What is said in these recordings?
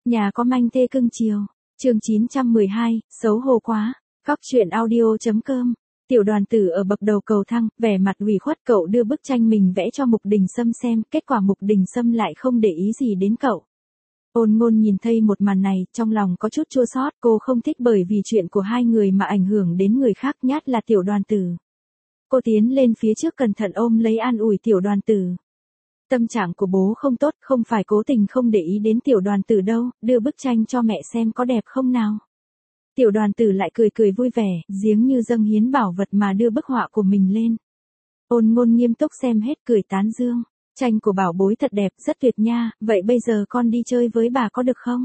Nhà có manh thê cưng chiều. Chương 912, xấu hổ quá. Cóc truyện audio.com. Tiểu Đoàn Tử ở bậc đầu cầu thang, vẻ mặt ủy khuất, cậu đưa bức tranh mình vẽ cho Mục Đình Sâm xem, kết quả Mục Đình Sâm lại không để ý gì đến cậu. Ôn Ngôn nhìn thấy một màn này, trong lòng có chút chua xót, cô không thích bởi vì chuyện của hai người mà ảnh hưởng đến người khác, nhất là Tiểu Đoàn Tử. Cô tiến lên phía trước cẩn thận ôm lấy an ủi Tiểu Đoàn Tử. Tâm trạng của bố không tốt, không phải cố tình không để ý đến Tiểu Đoàn Tử đâu, đưa bức tranh cho mẹ xem có đẹp không nào. Tiểu Đoàn Tử lại cười cười vui vẻ, giếng như dâng hiến bảo vật mà đưa bức họa của mình lên. Ôn Ngôn nghiêm túc xem hết cười tán dương. Tranh của bảo bối thật đẹp, rất tuyệt nha, vậy bây giờ con đi chơi với bà có được không?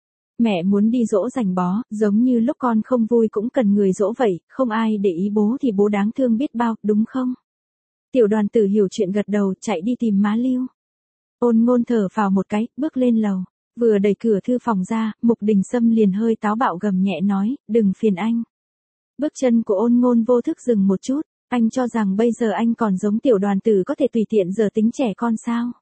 Mẹ muốn đi dỗ dành bó, giống như lúc con không vui cũng cần người dỗ vậy, không ai để ý bố thì bố đáng thương biết bao, đúng không? Tiểu Đoàn Tử hiểu chuyện gật đầu, chạy đi tìm má Lưu. Ôn Ngôn thở phào một cái, bước lên lầu. Vừa đẩy cửa thư phòng ra, Mục Đình Sâm liền hơi táo bạo gầm nhẹ nói, đừng phiền anh. Bước chân của Ôn Ngôn vô thức dừng một chút, anh cho rằng bây giờ anh còn giống Tiểu Đoàn Tử có thể tùy tiện giờ tính trẻ con sao?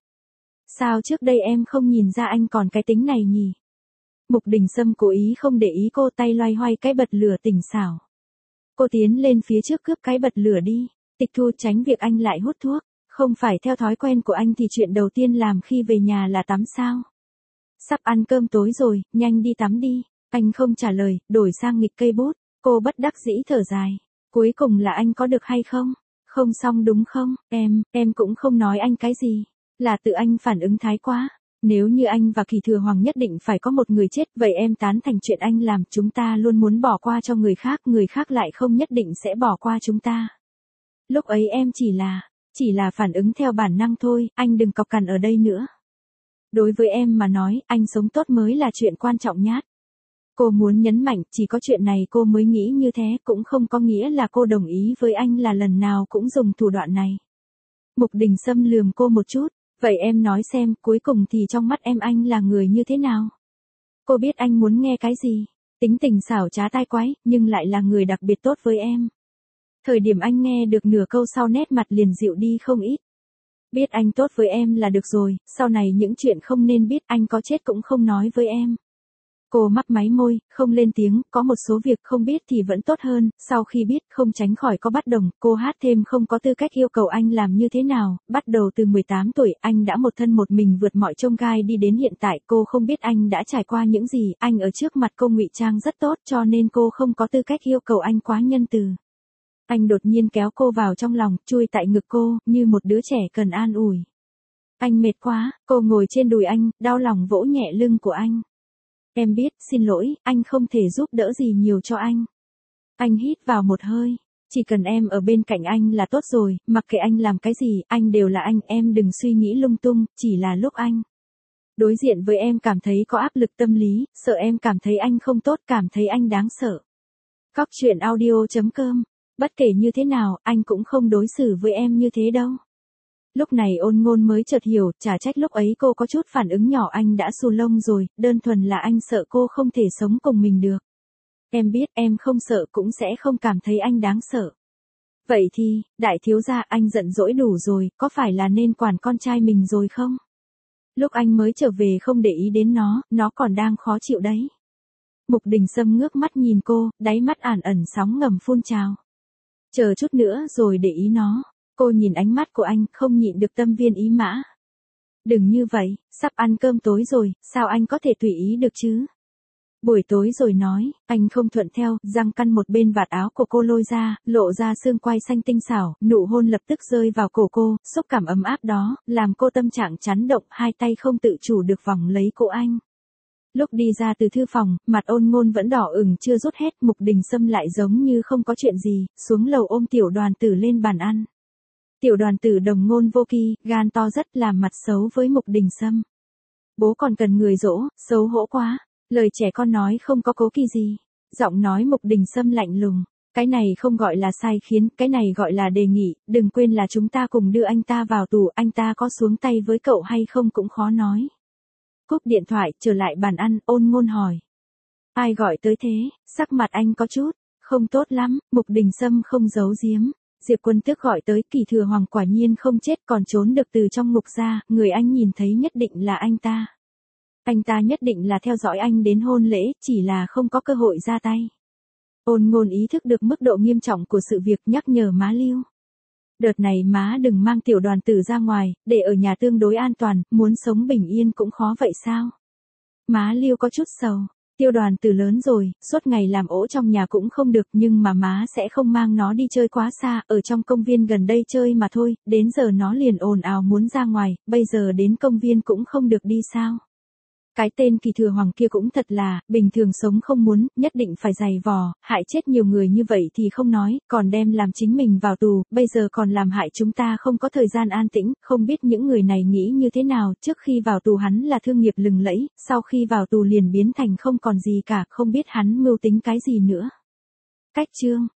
Sao trước đây em không nhìn ra anh còn cái tính này nhỉ? Mục Đình Sâm cố ý không để ý cô, tay loay hoay cái bật lửa tỉnh xảo. Cô tiến lên phía trước cướp cái bật lửa đi, tịch thu tránh việc anh lại hút thuốc, không phải theo thói quen của anh thì chuyện đầu tiên làm khi về nhà là tắm sao? Sắp ăn cơm tối rồi, nhanh đi tắm đi. Anh không trả lời, đổi sang nghịch cây bút. Cô bất đắc dĩ thở dài. Cuối cùng là anh có được hay không? Không xong đúng không? Em cũng không nói anh cái gì. Là tự anh phản ứng thái quá. Nếu như anh và Kỳ Thừa Hoàng nhất định phải có một người chết, vậy em tán thành chuyện anh làm. Chúng ta luôn muốn bỏ qua cho người khác lại không nhất định sẽ bỏ qua chúng ta. Lúc ấy em chỉ là phản ứng theo bản năng thôi, anh đừng cọc cằn ở đây nữa. Đối với em mà nói, anh sống tốt mới là chuyện quan trọng nhất. Cô muốn nhấn mạnh, chỉ có chuyện này cô mới nghĩ như thế, cũng không có nghĩa là cô đồng ý với anh là lần nào cũng dùng thủ đoạn này. Mục Đình Sâm lườm cô một chút, vậy em nói xem, cuối cùng thì trong mắt em anh là người như thế nào? Cô biết anh muốn nghe cái gì, tính tình xảo trá tai quái, nhưng lại là người đặc biệt tốt với em. Thời điểm anh nghe được nửa câu sau nét mặt liền dịu đi không ít. Biết anh tốt với em là được rồi, sau này những chuyện không nên biết anh có chết cũng không nói với em. Cô mấp máy môi, không lên tiếng, có một số việc không biết thì vẫn tốt hơn, sau khi biết không tránh khỏi có bất đồng, cô hát thêm không có tư cách yêu cầu anh làm như thế nào, bắt đầu từ 18 tuổi, anh đã một thân một mình vượt mọi chông gai đi đến hiện tại, cô không biết anh đã trải qua những gì, anh ở trước mặt cô ngụy trang rất tốt cho nên cô không có tư cách yêu cầu anh quá nhân từ. Anh đột nhiên kéo cô vào trong lòng, chui tại ngực cô, như một đứa trẻ cần an ủi. Anh mệt quá, cô ngồi trên đùi anh, đau lòng vỗ nhẹ lưng của anh. Em biết, xin lỗi, anh không thể giúp đỡ gì nhiều cho anh. Anh hít vào một hơi, chỉ cần em ở bên cạnh anh là tốt rồi, mặc kệ anh làm cái gì, anh đều là anh, em đừng suy nghĩ lung tung, chỉ là lúc anh đối diện với em cảm thấy có áp lực tâm lý, sợ em cảm thấy anh không tốt, cảm thấy anh đáng sợ. Cóc truyện audio.com. Bất kể như thế nào, anh cũng không đối xử với em như thế đâu. Lúc này Ôn Ngôn mới chợt hiểu, chả trách lúc ấy cô có chút phản ứng nhỏ, anh đã xù lông rồi, đơn thuần là anh sợ cô không thể sống cùng mình được. Em biết em không sợ cũng sẽ không cảm thấy anh đáng sợ. Vậy thì, đại thiếu gia, anh giận dỗi đủ rồi, có phải là nên quản con trai mình rồi không? Lúc anh mới trở về không để ý đến nó còn đang khó chịu đấy. Mục Đình Sâm ngước mắt nhìn cô, đáy mắt ẩn ẩn sóng ngầm phun trào. Chờ chút nữa rồi để ý nó. Cô nhìn ánh mắt của anh, không nhịn được tâm viên ý mã. Đừng như vậy, sắp ăn cơm tối rồi, sao anh có thể tùy ý được chứ? Buổi tối rồi nói, anh không thuận theo, răng căn một bên vạt áo của cô lôi ra, lộ ra xương quai xanh tinh xảo, nụ hôn lập tức rơi vào cổ cô, xúc cảm ấm áp đó, làm cô tâm trạng chấn động, hai tay không tự chủ được vòng lấy cổ anh. Lúc đi ra từ thư phòng, mặt Ôn Ngôn vẫn đỏ ửng chưa rút hết, Mục Đình Sâm lại giống như không có chuyện gì, xuống lầu ôm Tiểu Đoàn Tử lên bàn ăn. Tiểu Đoàn Tử đồng ngôn vô kỵ, gan to rất, làm mặt xấu với Mục Đình Sâm. Bố còn cần người dỗ, xấu hổ quá, lời trẻ con nói không có cố kỵ gì. Giọng nói Mục Đình Sâm lạnh lùng, cái này không gọi là sai khiến, cái này gọi là đề nghị, đừng quên là chúng ta cùng đưa anh ta vào tù, anh ta có xuống tay với cậu hay không cũng khó nói. Cúp điện thoại, trở lại bàn ăn, Ôn Ngôn hỏi. Ai gọi tới thế, sắc mặt anh có chút không tốt lắm, Mục Đình Sâm không giấu giếm. Diệp Quân Tước gọi tới, Kỳ Thừa Hoàng quả nhiên không chết còn trốn được từ trong ngục ra, người anh nhìn thấy nhất định là anh ta. Anh ta nhất định là theo dõi anh đến hôn lễ, chỉ là không có cơ hội ra tay. Ôn Ngôn ý thức được mức độ nghiêm trọng của sự việc, nhắc nhở má Lưu. Đợt này má đừng mang Tiểu Đoàn Tử ra ngoài, để ở nhà tương đối an toàn, muốn sống bình yên cũng khó vậy sao? Má Lưu có chút sầu. Tiểu Đoàn Tử lớn rồi, suốt ngày làm ổ trong nhà cũng không được, nhưng mà má sẽ không mang nó đi chơi quá xa, ở trong công viên gần đây chơi mà thôi, đến giờ nó liền ồn ào muốn ra ngoài, bây giờ đến công viên cũng không được đi sao? Cái tên Kỳ Thừa Hoàng kia cũng thật là, bình thường sống không muốn, nhất định phải giày vò, hại chết nhiều người như vậy thì không nói, còn đem làm chính mình vào tù, bây giờ còn làm hại chúng ta không có thời gian an tĩnh, không biết những người này nghĩ như thế nào, trước khi vào tù hắn là thương nghiệp lừng lẫy, sau khi vào tù liền biến thành không còn gì cả, không biết hắn mưu tính cái gì nữa. Cách chương